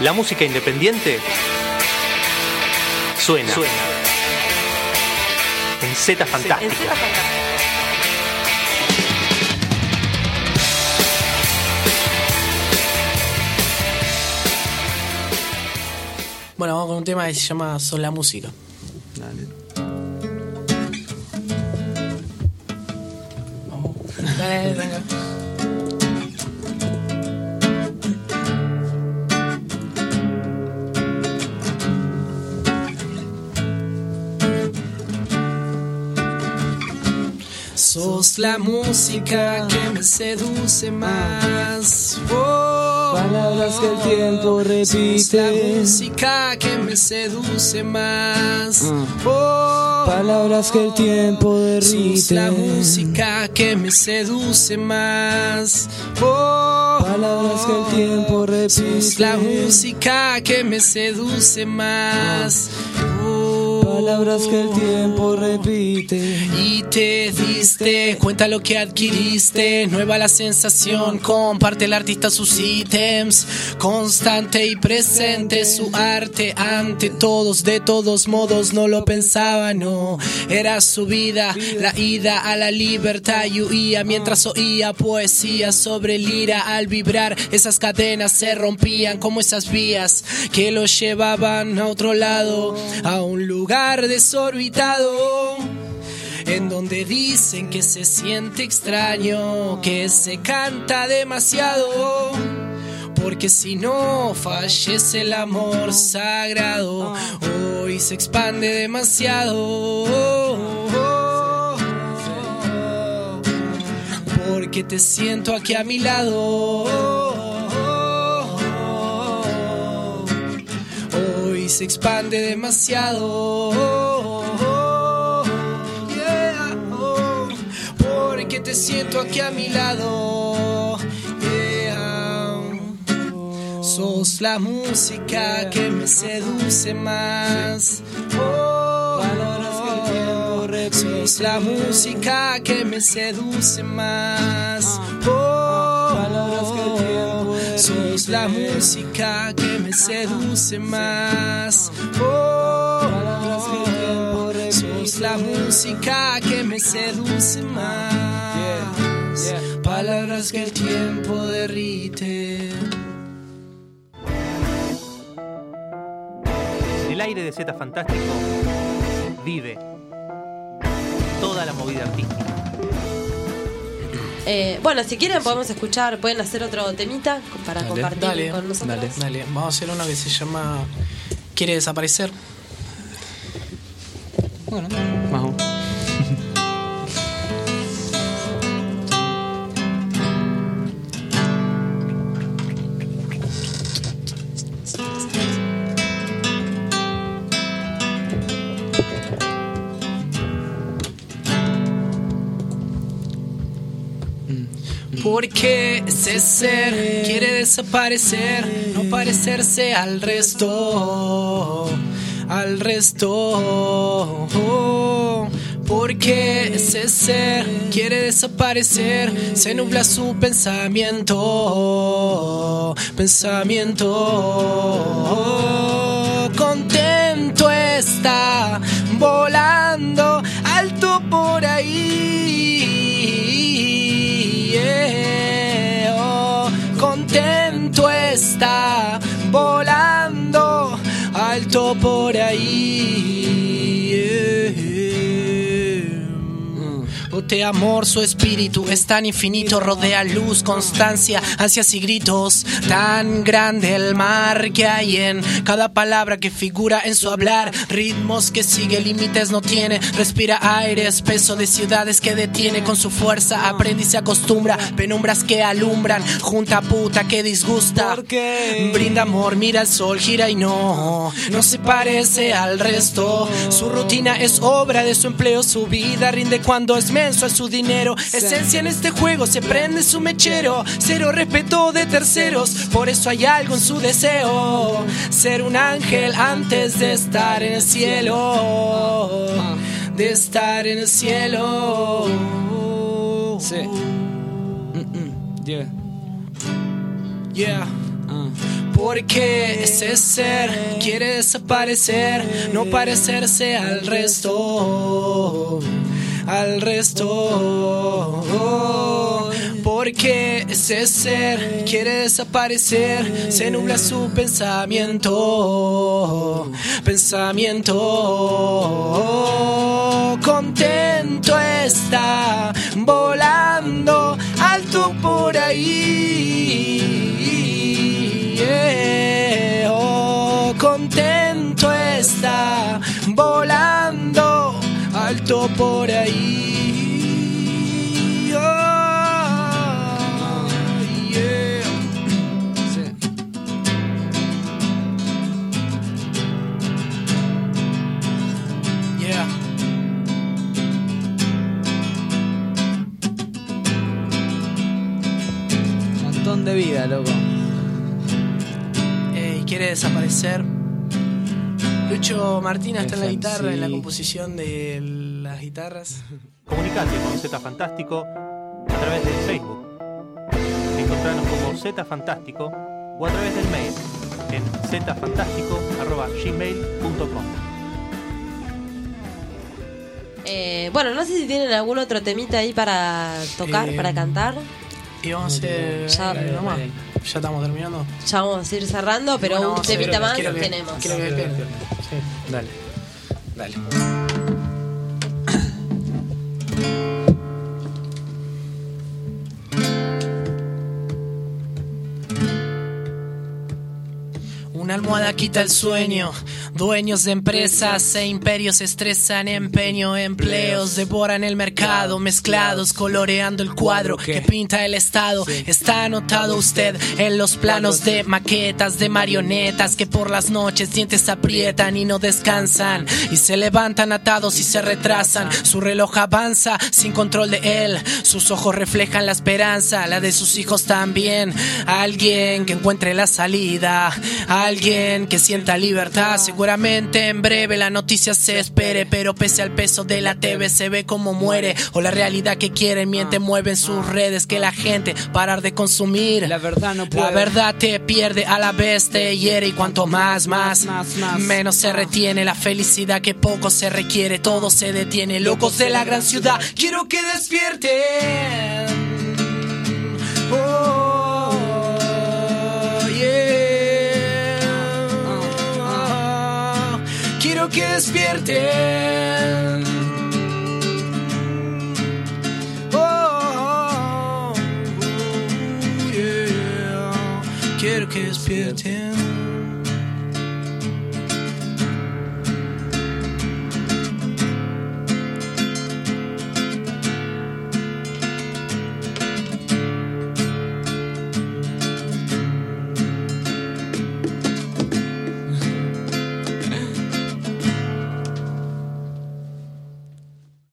La música independiente suena. En Z Fantástica. Bueno, vamos con un tema que se llama Son la música. Dale. Vamos. Dale, venga. Sos la música que me seduce más. Palabras que el tiempo repite. Sos la música que me seduce más. Palabras que el tiempo derrite. Sos la música que me seduce más. Palabras que el tiempo repite. Sos la música que me seduce más. Palabras que el tiempo repite. Y te diste cuenta lo que adquiriste. Nueva la sensación, comparte el artista sus ítems. Constante y presente su arte ante todos. De todos modos no lo pensaba, no. Era su vida, la ida a la libertad. Y huía mientras oía poesía sobre lira. Al vibrar esas cadenas se rompían como esas vías que lo llevaban a otro lado, a un lugar desorbitado, en donde dicen que se siente extraño, que se canta demasiado, porque si no fallece el amor sagrado, hoy se expande demasiado, porque te siento aquí a mi lado, hoy se expande demasiado, yeah, porque te siento aquí a mi lado, yeah. Sos la música que me seduce más. Palabras que el tiempo repite. Sos la música que me seduce más. Palabras que el tiempo repite. Sos la música que me seduce más. Palabras que el tiempo repite. Sos la música que me seduce más. Yeah, yeah. Palabras que el tiempo derrite. En el aire de Z Fantástico vive toda la movida artística. Bueno, si quieren podemos escuchar, pueden hacer otro temita para compartir con nosotros. Dale. Vamos a hacer uno que se llama Quiere desaparecer. Bueno, vamos. Porque ese ser quiere desaparecer, no parecerse al resto, Porque ese ser quiere desaparecer, se nubla su pensamiento. Contento está volando alto por ahí, yeah. Contento está volando alto por ahí, yeah. De amor su espíritu es tan infinito, rodea luz, constancia, ansias y gritos, tan grande el mar que hay en cada palabra que figura en su hablar, ritmos que sigue, límites no tiene, respira aire espeso de ciudades que detiene con su fuerza, aprende y se acostumbra, penumbras que alumbran, junta puta que disgusta, brinda amor, mira el sol, gira y no se parece al resto, su rutina es obra de su empleo, su vida rinde cuando es menso a su dinero, esencia en este juego, se prende su mechero, cero respeto de terceros, por eso hay algo en su deseo, ser un ángel antes de estar en el cielo, de estar en el cielo. Sí. Yeah. Yeah. Porque ese ser quiere desaparecer, no parecerse al resto. Porque ese ser quiere desaparecer, se nubla su pensamiento. Contento está volando alto por ahí. Contento está volando alto por ahí. Montón de vida, loco. Quiere desaparecer. Lucho Martínez está en la guitarra, en la composición de las guitarras. Comunicate con Z Fantástico a través de Facebook. Encontranos como Z Fantástico o a través del mail en zfantástico@gmail.com. Bueno, no sé si tienen algún otro temita ahí para tocar, para cantar. Y vamos a hacer nomás. Ya estamos terminando. Ya vamos a ir cerrando, pero Bueno, un temita más tenemos. Quiero que despierten. Sí. Dale. Una almohada quita el sueño. Dueños de empresas e imperios estresan empeño. Empleos devoran el mercado, mezclados coloreando el cuadro que pinta el Estado. Está anotado usted en los planos de maquetas de marionetas que por las noches dientes aprietan y no descansan, y se levantan atados y se retrasan. Su reloj avanza sin control de él. Sus ojos reflejan la esperanza, la de sus hijos también. Alguien que encuentre la salida, alguien que sienta libertad. Seguramente en breve la noticia se espere, pero pese al peso de la TV se ve como muere, o la realidad que quiere miente, mueve en sus redes que la gente parar de consumir. La verdad no puede. La verdad te pierde, a la vez te hiere, y cuanto más menos se retiene. La felicidad que poco se requiere, todo se detiene. Locos de la gran ciudad, quiero que despierten. Quiero que despierten. Quiero que despierten.